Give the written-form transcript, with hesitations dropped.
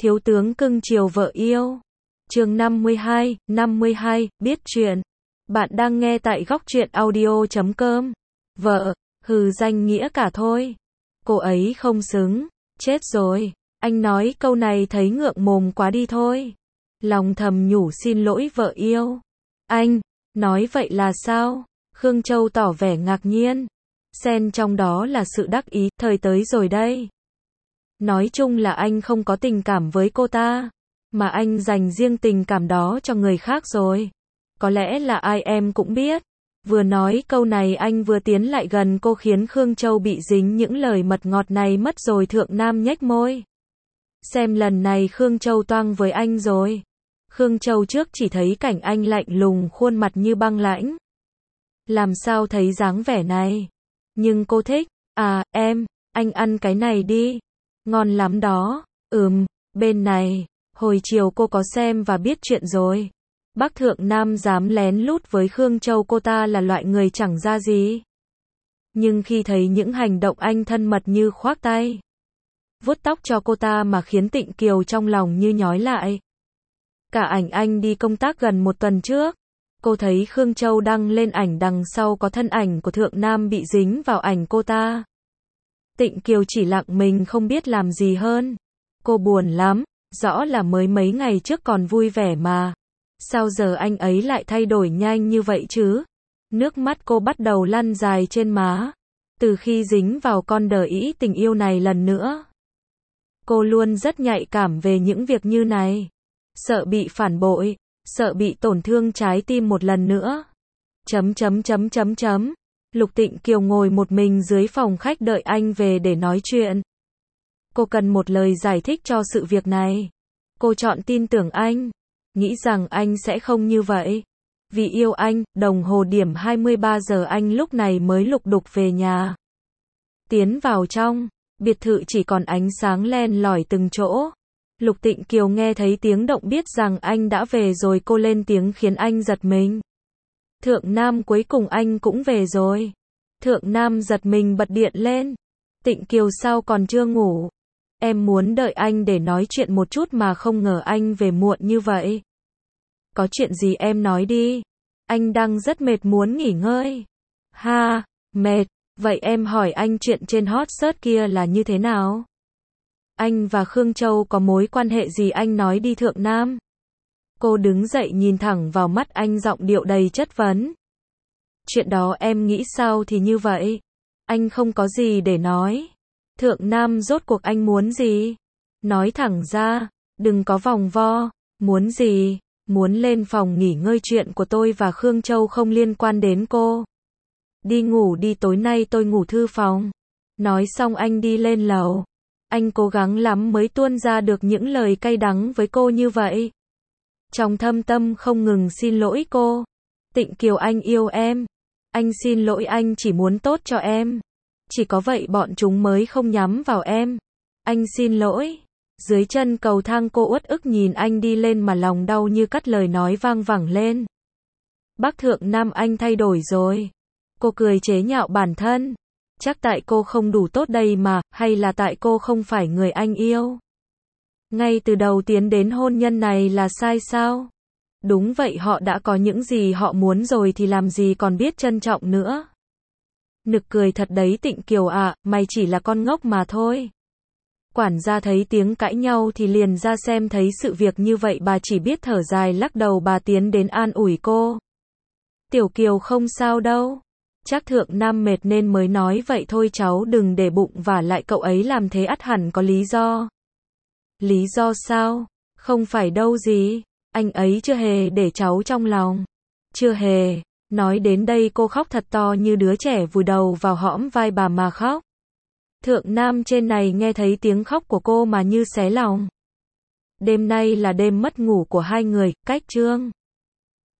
Thiếu tướng cưng chiều vợ yêu. Chương 52, biết chuyện. Bạn đang nghe tại góc truyện audio.com. Vợ, hừ danh nghĩa cả thôi. Cô ấy không xứng, chết rồi. Anh nói câu này thấy ngượng mồm quá đi thôi. Lòng thầm nhủ xin lỗi vợ yêu. Anh, nói vậy là sao? Khương Châu tỏ vẻ ngạc nhiên. Xen trong đó là sự đắc ý, thời tới rồi đây. Nói chung là anh không có tình cảm với cô ta, mà anh dành riêng tình cảm đó cho người khác rồi. Có lẽ là ai em cũng biết. Vừa nói câu này anh vừa tiến lại gần cô khiến Khương Châu bị dính những lời mật ngọt này mất rồi. Thượng Nam nhếch môi. Xem lần này Khương Châu toang với anh rồi. Khương Châu trước chỉ thấy cảnh anh lạnh lùng, khuôn mặt như băng lãnh. Làm sao thấy dáng vẻ này? Nhưng cô thích. À, em, anh ăn cái này đi. Ngon lắm đó. Bên này. Hồi chiều cô có xem và biết chuyện rồi. Bác Thượng Nam dám lén lút với Khương Châu, cô ta là loại người chẳng ra gì. Nhưng khi thấy những hành động anh thân mật như khoác tay, vuốt tóc cho cô ta mà khiến Tịnh Kiều trong lòng như nhói lại. Cả ảnh anh đi công tác gần một tuần trước, cô thấy Khương Châu đăng lên ảnh đằng sau có thân ảnh của Thượng Nam bị dính vào ảnh cô ta. Tịnh Kiều chỉ lặng mình không biết làm gì hơn. Cô buồn lắm, rõ là mới mấy ngày trước còn vui vẻ mà. Sao giờ anh ấy lại thay đổi nhanh như vậy chứ? Nước mắt cô bắt đầu lăn dài trên má. Từ khi dính vào con đờ ĩ tình yêu này lần nữa, cô luôn rất nhạy cảm về những việc như này. Sợ bị phản bội, sợ bị tổn thương trái tim một lần nữa. Lục Tịnh Kiều ngồi một mình dưới phòng khách đợi anh về để nói chuyện. Cô cần một lời giải thích cho sự việc này. Cô chọn tin tưởng anh, nghĩ rằng anh sẽ không như vậy. Vì yêu anh, đồng hồ điểm 23 giờ anh lúc này mới lục đục về nhà. Tiến vào trong, biệt thự chỉ còn ánh sáng len lỏi từng chỗ. Lục Tịnh Kiều nghe thấy tiếng động biết rằng anh đã về rồi, cô lên tiếng khiến anh giật mình. Thượng Nam, cuối cùng anh cũng về rồi. Thượng Nam giật mình bật điện lên. Tịnh Kiều, sao còn chưa ngủ? Em muốn đợi anh để nói chuyện một chút mà không ngờ anh về muộn như vậy. Có chuyện gì em nói đi. Anh đang rất mệt muốn nghỉ ngơi. Ha, mệt. Vậy em hỏi anh, chuyện trên hot search kia là như thế nào? Anh và Khương Châu có mối quan hệ gì, anh nói đi Thượng Nam. Cô đứng dậy nhìn thẳng vào mắt anh, giọng điệu đầy chất vấn. Chuyện đó em nghĩ sao thì như vậy. Anh không có gì để nói. Thượng Nam, rốt cuộc anh muốn gì? Nói thẳng ra, đừng có vòng vo. Muốn gì? Muốn lên phòng nghỉ ngơi, chuyện của tôi và Khương Châu không liên quan đến cô. Đi ngủ đi, tối nay tôi ngủ thư phòng. Nói xong anh đi lên lầu. Anh cố gắng lắm mới tuôn ra được những lời cay đắng với cô như vậy. Trong thâm tâm không ngừng xin lỗi cô. Tịnh Kiều, anh yêu em. Anh xin lỗi, anh chỉ muốn tốt cho em. Chỉ có vậy bọn chúng mới không nhắm vào em. Anh xin lỗi. Dưới chân cầu thang cô uất ức nhìn anh đi lên mà lòng đau như cắt, lời nói vang vẳng lên. Bác Thượng Nam, anh thay đổi rồi. Cô cười chế nhạo bản thân. Chắc tại cô không đủ tốt đây mà, hay là tại cô không phải người anh yêu? Ngay từ đầu tiến đến hôn nhân này là sai sao? Đúng vậy, họ đã có những gì họ muốn rồi thì làm gì còn biết trân trọng nữa. Nực cười thật đấy Tịnh Kiều ạ, mày chỉ là con ngốc mà thôi. Quản gia thấy tiếng cãi nhau thì liền ra xem, thấy sự việc như vậy bà chỉ biết thở dài lắc đầu. Bà tiến đến an ủi cô. Tiểu Kiều không sao đâu. Chắc Thượng Nam mệt nên mới nói vậy thôi, cháu đừng để bụng, và lại cậu ấy làm thế ắt hẳn có lý do. Lý do sao? Không phải đâu gì. Anh ấy chưa hề để cháu trong lòng. Chưa hề. Nói đến đây cô khóc thật to như đứa trẻ, vùi đầu vào hõm vai bà mà khóc. Thượng Nam trên này nghe thấy tiếng khóc của cô mà như xé lòng. Đêm nay là đêm mất ngủ của hai người, cách chương.